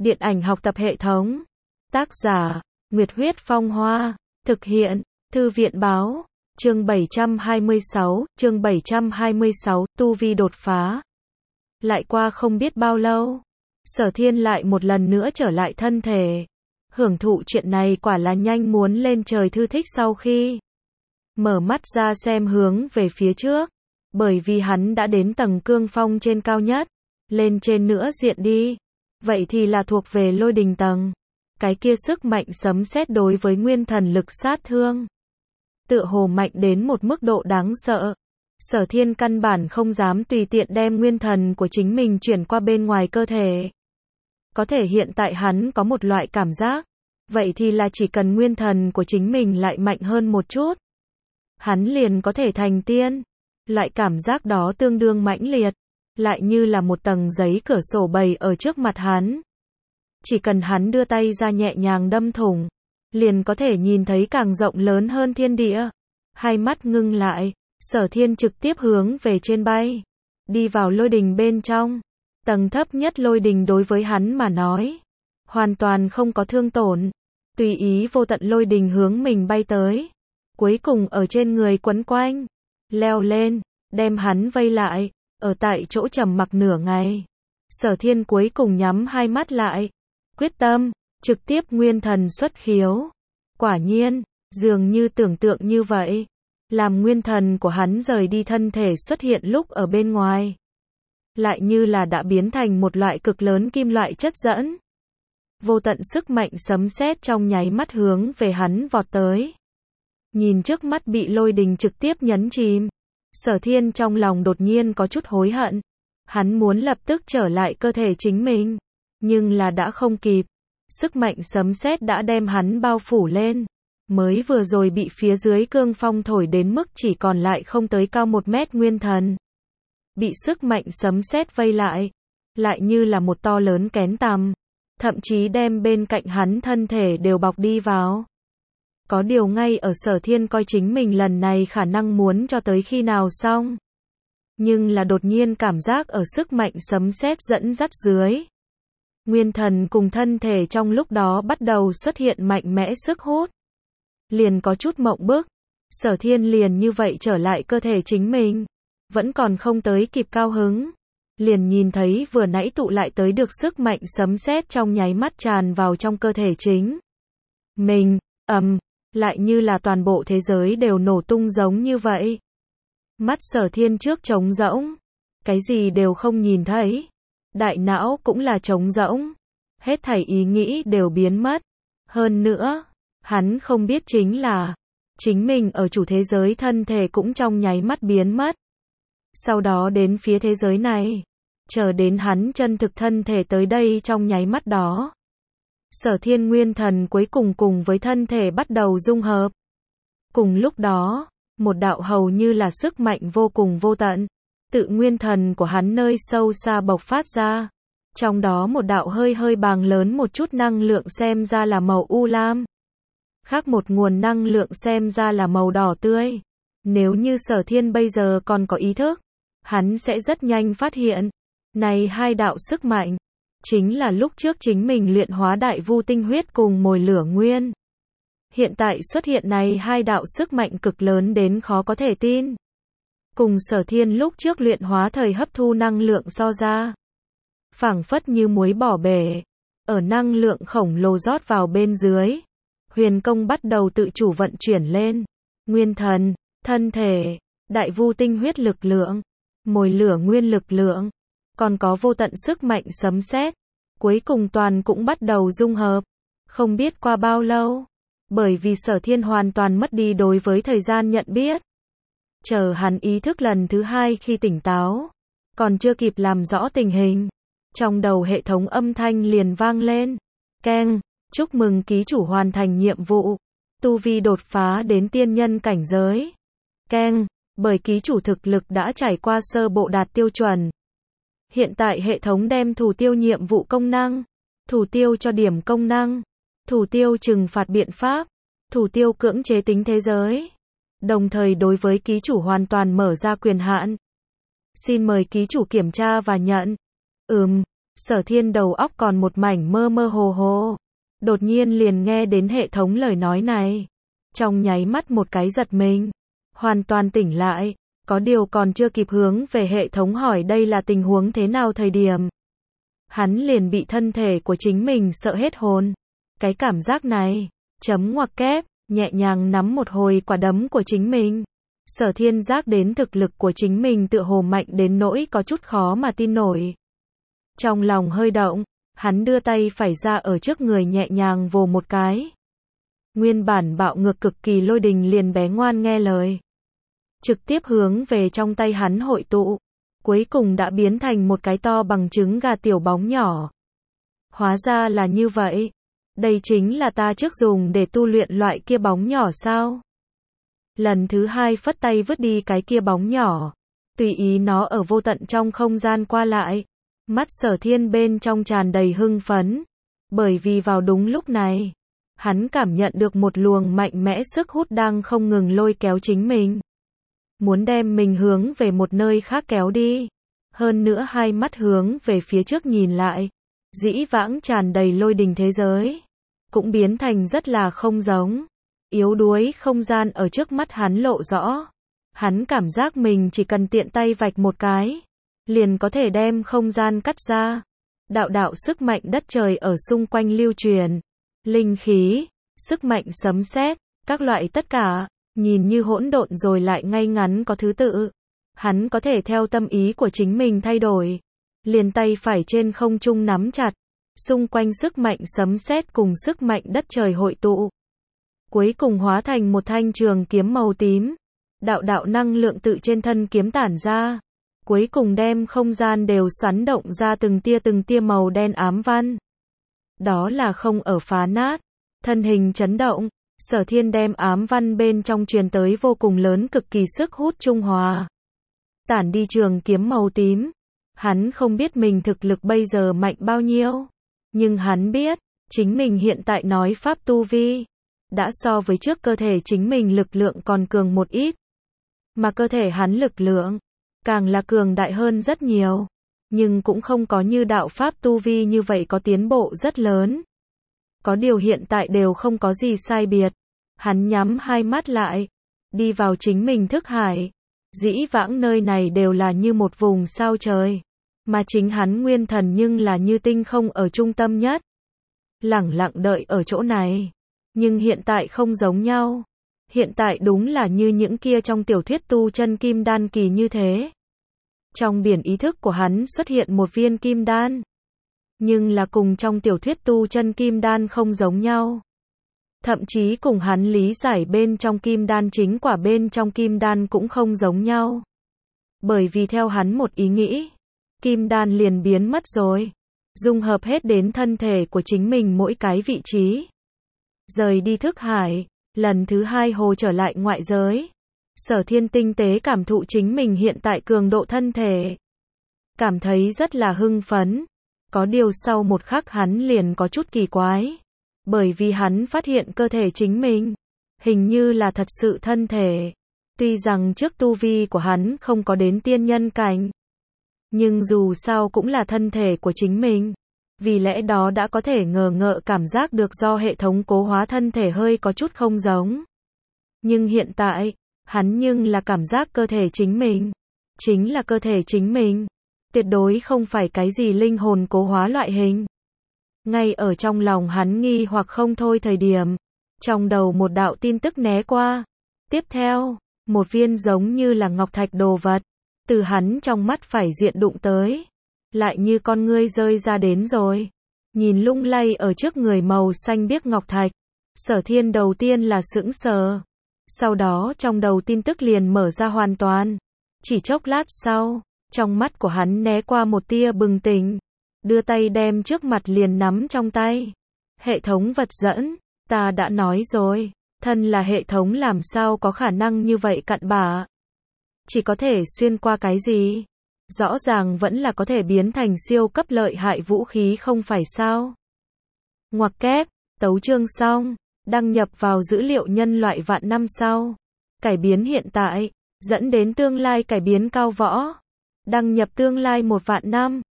Điện ảnh học tập hệ thống. Tác giả, Nguyệt Huyết Phong Hoa. Thực hiện, Thư viện Báo. Chương 726, tu vi đột phá. Lại qua không biết bao lâu, Sở Thiên lại một lần nữa trở lại thân thể. Hưởng thụ chuyện này quả là nhanh muốn lên trời thư thích sau khi mở mắt ra xem hướng về phía trước. Bởi vì hắn đã đến tầng cương phong trên cao nhất. Lên trên nữa diện đi. Vậy thì là thuộc về lôi đình tầng. Cái kia sức mạnh sấm sét đối với nguyên thần lực sát thương. Tựa hồ mạnh đến một mức độ đáng sợ. Sở Thiên căn bản không dám tùy tiện đem nguyên thần của chính mình chuyển qua bên ngoài cơ thể. Có thể hiện tại hắn có một loại cảm giác. Vậy thì là chỉ cần nguyên thần của chính mình lại mạnh hơn một chút. Hắn liền có thể thành tiên. Loại cảm giác đó tương đương mãnh liệt. Lại như là một tầng giấy cửa sổ bày ở trước mặt hắn. Chỉ cần hắn đưa tay ra nhẹ nhàng đâm thủng. Liền có thể nhìn thấy càng rộng lớn hơn thiên địa. Hai mắt ngưng lại. Sở Thiên trực tiếp hướng về trên bay. Đi vào lôi đình bên trong. Tầng thấp nhất lôi đình đối với hắn mà nói. Hoàn toàn không có thương tổn. Tùy ý vô tận lôi đình hướng mình bay tới. Cuối cùng ở trên người quấn quanh. Leo lên. Đem hắn vây lại. Ở tại chỗ trầm mặc nửa ngày. Sở Thiên cuối cùng nhắm hai mắt lại. Quyết tâm. Trực tiếp nguyên thần xuất khiếu. Quả nhiên. Dường như tưởng tượng như vậy. Làm nguyên thần của hắn rời đi thân thể xuất hiện lúc ở bên ngoài. Lại như là đã biến thành một loại cực lớn kim loại chất dẫn. Vô tận sức mạnh sấm sét trong nháy mắt hướng về hắn vọt tới. Nhìn trước mắt bị lôi đình trực tiếp nhấn chìm. Sở Thiên trong lòng đột nhiên có chút hối hận. Hắn muốn lập tức trở lại cơ thể chính mình. Nhưng là đã không kịp. Sức mạnh sấm sét đã đem hắn bao phủ lên. Mới vừa rồi bị phía dưới cương phong thổi đến mức chỉ còn lại không tới cao 1 mét nguyên thần. Bị sức mạnh sấm sét vây lại. Lại như là một to lớn kén tằm. Thậm chí đem bên cạnh hắn thân thể đều bọc đi vào. Có điều ngay ở Sở Thiên coi chính mình lần này khả năng muốn cho tới khi nào xong. Nhưng là đột nhiên cảm giác ở sức mạnh sấm sét dẫn dắt dưới. Nguyên thần cùng thân thể trong lúc đó bắt đầu xuất hiện mạnh mẽ sức hút. Liền có chút mộng bức. Sở Thiên liền như vậy trở lại cơ thể chính mình. Vẫn còn không tới kịp cao hứng. Liền nhìn thấy vừa nãy tụ lại tới được sức mạnh sấm sét trong nháy mắt tràn vào trong cơ thể chính mình. Lại như là toàn bộ thế giới đều nổ tung giống như vậy. Mắt Sở Thiên trước trống rỗng. Cái gì đều không nhìn thấy. Đại não cũng là trống rỗng. Hết thảy ý nghĩ đều biến mất. Hơn nữa, hắn không biết chính là chính mình ở chủ thế giới thân thể cũng trong nháy mắt biến mất. Sau đó đến phía thế giới này. Chờ đến hắn chân thực thân thể tới đây trong nháy mắt đó. Sở Thiên nguyên thần cuối cùng cùng với thân thể bắt đầu dung hợp. Cùng lúc đó, một đạo hầu như là sức mạnh vô cùng vô tận. Tự nguyên thần của hắn nơi sâu xa bộc phát ra. Trong đó một đạo hơi bàng lớn một chút năng lượng xem ra là màu u lam. Khác một nguồn năng lượng xem ra là màu đỏ tươi. Nếu như Sở Thiên bây giờ còn có ý thức, hắn sẽ rất nhanh phát hiện. Này hai đạo sức mạnh. Chính là lúc trước chính mình luyện hóa đại vu tinh huyết cùng mồi lửa nguyên. Hiện tại xuất hiện này hai đạo sức mạnh cực lớn đến khó có thể tin. Cùng Sở Thiên lúc trước luyện hóa thời hấp thu năng lượng so ra. Phảng phất như muối bỏ bể. Ở năng lượng khổng lồ rót vào bên dưới. Huyền công bắt đầu tự chủ vận chuyển lên. Nguyên thần, thân thể, đại vu tinh huyết lực lượng, mồi lửa nguyên lực lượng. Còn có vô tận sức mạnh sấm sét. Cuối cùng toàn cũng bắt đầu dung hợp. Không biết qua bao lâu. Bởi vì Sở Thiên hoàn toàn mất đi đối với thời gian nhận biết. Chờ hắn ý thức lần thứ hai khi tỉnh táo. Còn chưa kịp làm rõ tình hình. Trong đầu hệ thống âm thanh liền vang lên. Keng, chúc mừng ký chủ hoàn thành nhiệm vụ. Tu vi đột phá đến tiên nhân cảnh giới. Keng, bởi ký chủ thực lực đã trải qua sơ bộ đạt tiêu chuẩn. Hiện tại hệ thống đem thủ tiêu nhiệm vụ công năng. Thủ tiêu cho điểm công năng. Thủ tiêu trừng phạt biện pháp. Thủ tiêu cưỡng chế tính thế giới. Đồng thời đối với ký chủ hoàn toàn mở ra quyền hạn. Xin mời ký chủ kiểm tra và nhận. Sở Thiên đầu óc còn một mảnh mơ mơ hồ hồ. Đột nhiên liền nghe đến hệ thống lời nói này. Trong nháy mắt một cái giật mình. Hoàn toàn tỉnh lại. Có điều còn chưa kịp hướng về hệ thống hỏi đây là tình huống thế nào thời điểm. Hắn liền bị thân thể của chính mình sợ hết hồn. Cái cảm giác này, chấm ngoặc kép, nhẹ nhàng nắm một hồi quả đấm của chính mình. Sở Thiên giác đến thực lực của chính mình tựa hồ mạnh đến nỗi có chút khó mà tin nổi. Trong lòng hơi động, hắn đưa tay phải ra ở trước người nhẹ nhàng vồ một cái. Nguyên bản bạo ngược cực kỳ lôi đình liền bé ngoan nghe lời. Trực tiếp hướng về trong tay hắn hội tụ. Cuối cùng đã biến thành một cái to bằng trứng gà tiểu bóng nhỏ. Hóa ra là như vậy. Đây chính là ta trước dùng để tu luyện loại kia bóng nhỏ sao? Lần thứ hai phất tay vứt đi cái kia bóng nhỏ. Tùy ý nó ở vô tận trong không gian qua lại. Mắt Sở Thiên bên trong tràn đầy hưng phấn. Bởi vì vào đúng lúc này, hắn cảm nhận được một luồng mạnh mẽ sức hút đang không ngừng lôi kéo chính mình. Muốn đem mình hướng về một nơi khác kéo đi. Hơn nữa hai mắt hướng về phía trước nhìn lại. Dĩ vãng tràn đầy lôi đình thế giới. Cũng biến thành rất là không giống. Yếu đuối không gian ở trước mắt hắn lộ rõ. Hắn cảm giác mình chỉ cần tiện tay vạch một cái. Liền có thể đem không gian cắt ra. Đạo đạo sức mạnh đất trời ở xung quanh lưu truyền. Linh khí, sức mạnh sấm sét, các loại tất cả. Nhìn như hỗn độn rồi lại ngay ngắn có thứ tự. Hắn có thể theo tâm ý của chính mình thay đổi. Liền tay phải trên không trung nắm chặt. Xung quanh sức mạnh sấm sét cùng sức mạnh đất trời hội tụ. Cuối cùng hóa thành một thanh trường kiếm màu tím. Đạo đạo năng lượng tự trên thân kiếm tản ra. Cuối cùng đem không gian đều xoắn động ra từng tia màu đen ám văn. Đó là không ở phá nát. Thân hình chấn động. Sở Thiên đem ám văn bên trong truyền tới vô cùng lớn cực kỳ sức hút trung hòa. Tản đi trường kiếm màu tím. Hắn không biết mình thực lực bây giờ mạnh bao nhiêu. Nhưng hắn biết, chính mình hiện tại nói pháp tu vi. Đã so với trước cơ thể chính mình lực lượng còn cường một ít. Mà cơ thể hắn lực lượng, càng là cường đại hơn rất nhiều. Nhưng cũng không có như đạo pháp tu vi như vậy có tiến bộ rất lớn. Có điều hiện tại đều không có gì sai biệt. Hắn nhắm hai mắt lại. Đi vào chính mình thức hải. Dĩ vãng nơi này đều là như một vùng sao trời. Mà chính hắn nguyên thần nhưng là như tinh không ở trung tâm nhất. Lẳng lặng đợi ở chỗ này. Nhưng hiện tại không giống nhau. Hiện tại đúng là như những kia trong tiểu thuyết tu chân kim đan kỳ như thế. Trong biển ý thức của hắn xuất hiện một viên kim đan. Nhưng là cùng trong tiểu thuyết tu chân kim đan không giống nhau. Thậm chí cùng hắn lý giải bên trong kim đan chính quả bên trong kim đan cũng không giống nhau. Bởi vì theo hắn một ý nghĩ, kim đan liền biến mất rồi. Dung hợp hết đến thân thể của chính mình mỗi cái vị trí. Rời đi thức hải, lần thứ hai hồ trở lại ngoại giới. Sở Thiên tinh tế cảm thụ chính mình hiện tại cường độ thân thể. Cảm thấy rất là hưng phấn. Có điều sau một khắc hắn liền có chút kỳ quái. Bởi vì hắn phát hiện cơ thể chính mình, hình như là thật sự thân thể. Tuy rằng trước tu vi của hắn không có đến tiên nhân cảnh. Nhưng dù sao cũng là thân thể của chính mình. Vì lẽ đó đã có thể ngờ cảm giác được do hệ thống cố hóa thân thể hơi có chút không giống. Nhưng hiện tại, hắn nhưng là cảm giác cơ thể chính mình. Chính là cơ thể chính mình. Tuyệt đối không phải cái gì linh hồn cố hóa loại hình. Ngay ở trong lòng hắn nghi hoặc không thôi thời điểm. Trong đầu một đạo tin tức né qua. Tiếp theo, một viên giống như là ngọc thạch đồ vật. Từ hắn trong mắt phải diện đụng tới. Lại như con ngươi rơi ra đến rồi. Nhìn lung lay ở trước người màu xanh biếc ngọc thạch. Sở Thiên đầu tiên là sững sờ. Sau đó trong đầu tin tức liền mở ra hoàn toàn. Chỉ chốc lát sau, trong mắt của hắn né qua một tia bừng tỉnh. Đưa tay đem trước mặt liền nắm trong tay. Hệ thống vật dẫn, ta đã nói rồi. Thân là hệ thống làm sao có khả năng như vậy cặn bã. Chỉ có thể xuyên qua cái gì? Rõ ràng vẫn là có thể biến thành siêu cấp lợi hại vũ khí không phải sao? Ngoặc kép, tấu chương xong. Đăng nhập vào dữ liệu nhân loại vạn năm sau. Cải biến hiện tại, dẫn đến tương lai cải biến cao võ. Đăng nhập tương lai 1 vạn năm.